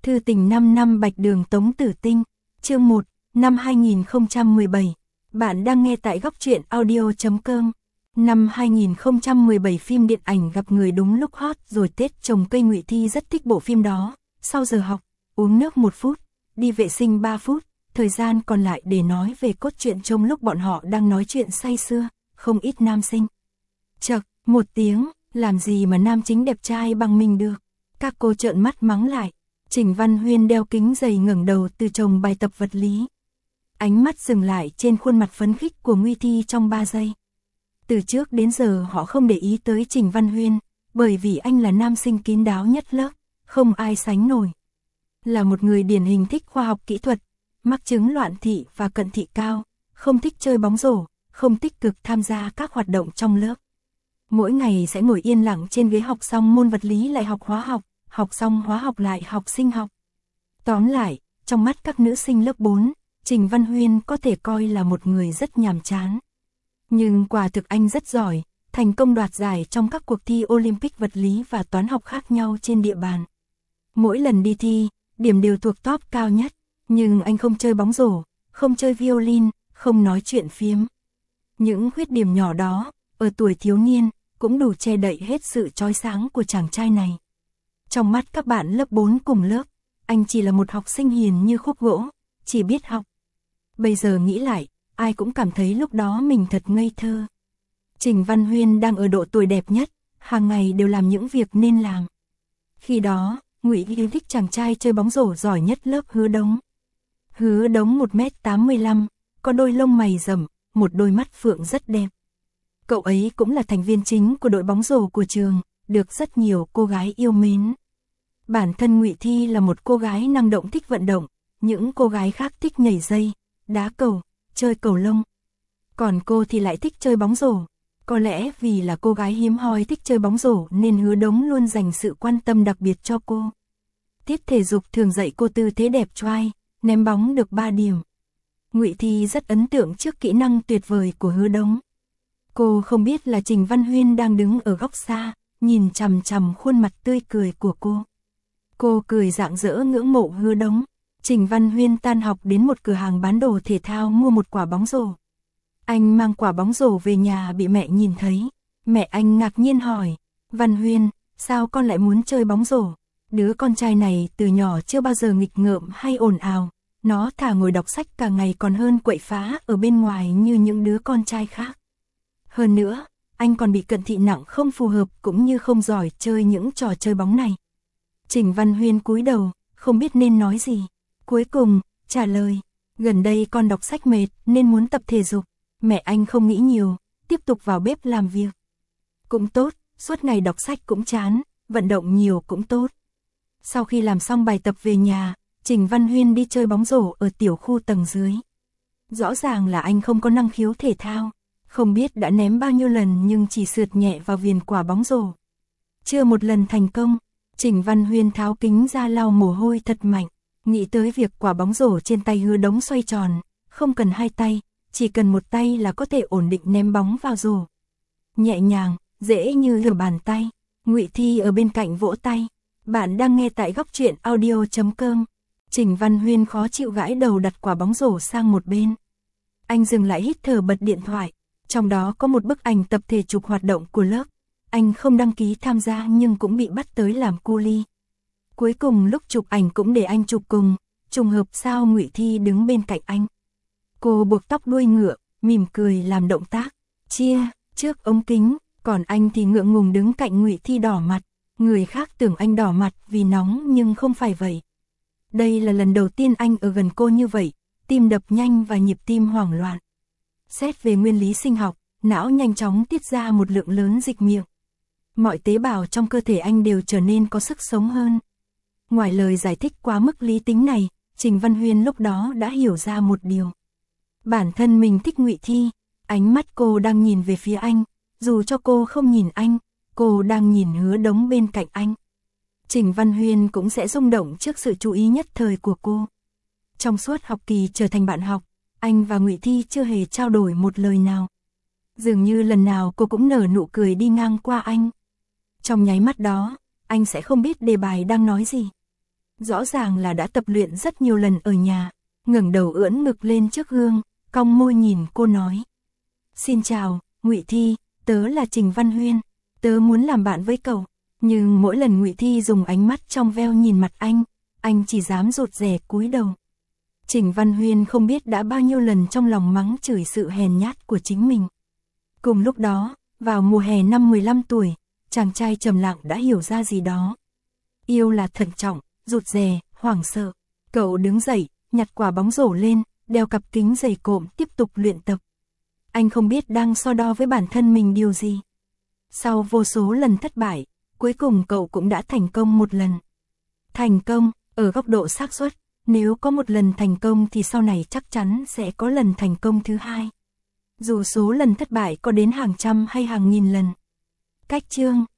Thư tình 5 năm Bạch Đường Tống Tử Tinh, chương 1, năm 2017. Bạn đang nghe tại góc truyện audio.com. Năm 2017 phim điện ảnh Gặp Người Đúng Lúc hot rồi Tết trồng cây. Ngụy Thi rất thích bộ phim đó. Sau giờ học, uống nước 1 phút, đi vệ sinh 3 phút, thời gian còn lại để nói về cốt truyện. Trong lúc bọn họ đang nói chuyện say sưa, không ít nam sinh chậc một tiếng, làm gì mà nam chính đẹp trai bằng mình được. Các cô trợn mắt mắng lại. Trình Văn Huyên đeo kính dày ngẩng đầu từ chồng bài tập vật lý. Ánh mắt dừng lại trên khuôn mặt phấn khích của Ngụy Thi trong 3 giây. Từ trước đến giờ họ không để ý tới Trình Văn Huyên, bởi vì anh là nam sinh kín đáo nhất lớp, không ai sánh nổi. Là một người điển hình thích khoa học kỹ thuật, mắc chứng loạn thị và cận thị cao, không thích chơi bóng rổ, không tích cực tham gia các hoạt động trong lớp. Mỗi ngày sẽ ngồi yên lặng trên ghế, học xong môn vật lý lại học hóa học xong hóa học lại học sinh học. Tóm lại, trong mắt các nữ sinh lớp 4, Trình Văn Huyên có thể coi là một người rất nhàm chán. Nhưng quả thực anh rất giỏi, thành công đoạt giải trong các cuộc thi Olympic vật lý và toán học khác nhau trên địa bàn. Mỗi lần đi thi, điểm đều thuộc top cao nhất, nhưng anh không chơi bóng rổ, không chơi violin, không nói chuyện phiếm. Những khuyết điểm nhỏ đó, ở tuổi thiếu niên, cũng đủ che đậy hết sự chói sáng của chàng trai này. Trong mắt các bạn lớp 4 cùng lớp, anh chỉ là một học sinh hiền như khúc gỗ, chỉ biết học. Bây giờ nghĩ lại, ai cũng cảm thấy lúc đó mình thật ngây thơ. Trình Văn Huyên đang ở độ tuổi đẹp nhất, hàng ngày đều làm những việc nên làm. Khi đó, Ngụy Thi thích chàng trai chơi bóng rổ giỏi nhất lớp Hứa Đống. Hứa Đống 1m85, có đôi lông mày rậm, một đôi mắt phượng rất đẹp. Cậu ấy cũng là thành viên chính của đội bóng rổ của trường, được rất nhiều cô gái yêu mến. Bản thân Ngụy Thi là một cô gái năng động thích vận động, những cô gái khác thích nhảy dây, đá cầu, chơi cầu lông. Còn cô thì lại thích chơi bóng rổ. Có lẽ vì là cô gái hiếm hoi thích chơi bóng rổ nên Hứa Đống luôn dành sự quan tâm đặc biệt cho cô. Tiết thể dục thường dạy cô tư thế đẹp trai, ném bóng được 3 điểm. Ngụy Thi rất ấn tượng trước kỹ năng tuyệt vời của Hứa Đống. Cô không biết là Trình Văn Huyên đang đứng ở góc xa, nhìn chằm chằm khuôn mặt tươi cười của cô. Cô cười rạng rỡ ngưỡng mộ Hứa Đống. Trình Văn Huyên tan học đến một cửa hàng bán đồ thể thao mua một quả bóng rổ. Anh mang quả bóng rổ về nhà bị mẹ nhìn thấy. Mẹ anh ngạc nhiên hỏi, Văn Huyên, sao con lại muốn chơi bóng rổ? Đứa con trai này từ nhỏ chưa bao giờ nghịch ngợm hay ồn ào. Nó thà ngồi đọc sách cả ngày còn hơn quậy phá ở bên ngoài như những đứa con trai khác. Hơn nữa, anh còn bị cận thị nặng không phù hợp cũng như không giỏi chơi những trò chơi bóng này. Trình Văn Huyên cúi đầu, không biết nên nói gì. Cuối cùng, trả lời, gần đây con đọc sách mệt nên muốn tập thể dục. Mẹ anh không nghĩ nhiều, tiếp tục vào bếp làm việc. Cũng tốt, suốt ngày đọc sách cũng chán, vận động nhiều cũng tốt. Sau khi làm xong bài tập về nhà, Trình Văn Huyên đi chơi bóng rổ ở tiểu khu tầng dưới. Rõ ràng là anh không có năng khiếu thể thao, không biết đã ném bao nhiêu lần nhưng chỉ sượt nhẹ vào viền quả bóng rổ. Chưa một lần thành công. Trình Văn Huyên tháo kính ra lau mồ hôi thật mạnh, nghĩ tới việc quả bóng rổ trên tay Hứa Đống xoay tròn, không cần 2 tay, chỉ cần 1 tay là có thể ổn định ném bóng vào rổ. Nhẹ nhàng, dễ như trở bàn tay. Ngụy Thi ở bên cạnh vỗ tay. Bạn đang nghe tại góc truyện audio.com. Trình Văn Huyên khó chịu gãi đầu đặt quả bóng rổ sang một bên. Anh dừng lại hít thở bật điện thoại, trong đó có một bức ảnh tập thể chụp hoạt động của lớp. Anh không đăng ký tham gia nhưng cũng bị bắt tới làm cu li. Cuối cùng lúc chụp ảnh cũng để anh chụp cùng, trùng hợp sao Ngụy Thi đứng bên cạnh anh. Cô buộc tóc đuôi ngựa, mỉm cười làm động tác chia trước ống kính, còn anh thì ngượng ngùng đứng cạnh Ngụy Thi đỏ mặt. Người khác tưởng anh đỏ mặt vì nóng nhưng không phải vậy. Đây là lần đầu tiên anh ở gần cô như vậy, tim đập nhanh và nhịp tim hoảng loạn. Xét về nguyên lý sinh học, não nhanh chóng tiết ra một lượng lớn dịch miệng. Mọi tế bào trong cơ thể anh đều trở nên có sức sống hơn. Ngoài lời giải thích quá mức lý tính này, Trình Văn Huyên lúc đó đã hiểu ra một điều. Bản thân mình thích Ngụy Thi, ánh mắt cô đang nhìn về phía anh, dù cho cô không nhìn anh, cô đang nhìn Hứa Đống bên cạnh anh. Trình Văn Huyên cũng sẽ rung động trước sự chú ý nhất thời của cô. Trong suốt học kỳ trở thành bạn học, anh và Ngụy Thi chưa hề trao đổi một lời nào. Dường như lần nào cô cũng nở nụ cười đi ngang qua anh. Trong nháy mắt đó, anh sẽ không biết đề bài đang nói gì. rõ ràng là đã tập luyện rất nhiều lần ở nhà, ngẩng đầu ưỡn ngực lên trước gương, cong môi nhìn cô nói. Xin chào, Ngụy Thi, tớ là Trình Văn Huyên, tớ muốn làm bạn với cậu. Nhưng mỗi lần Ngụy Thi dùng ánh mắt trong veo nhìn mặt anh chỉ dám rụt rè cúi đầu. Trình Văn Huyên không biết đã bao nhiêu lần trong lòng mắng chửi sự hèn nhát của chính mình. Cùng lúc đó, vào mùa hè năm 15 tuổi, chàng trai trầm lặng đã hiểu ra gì đó. Yêu là thận trọng, rụt rè, hoảng sợ. Cậu đứng dậy, nhặt quả bóng rổ lên, đeo cặp kính dày cộm tiếp tục luyện tập. Anh không biết đang so đo với bản thân mình điều gì. Sau vô số lần thất bại, cuối cùng cậu cũng đã thành công một lần. Thành công, ở góc độ xác suất, nếu có một lần thành công thì sau này chắc chắn sẽ có lần thành công thứ hai. Dù số lần thất bại có đến hàng trăm hay hàng nghìn lần. Cách chương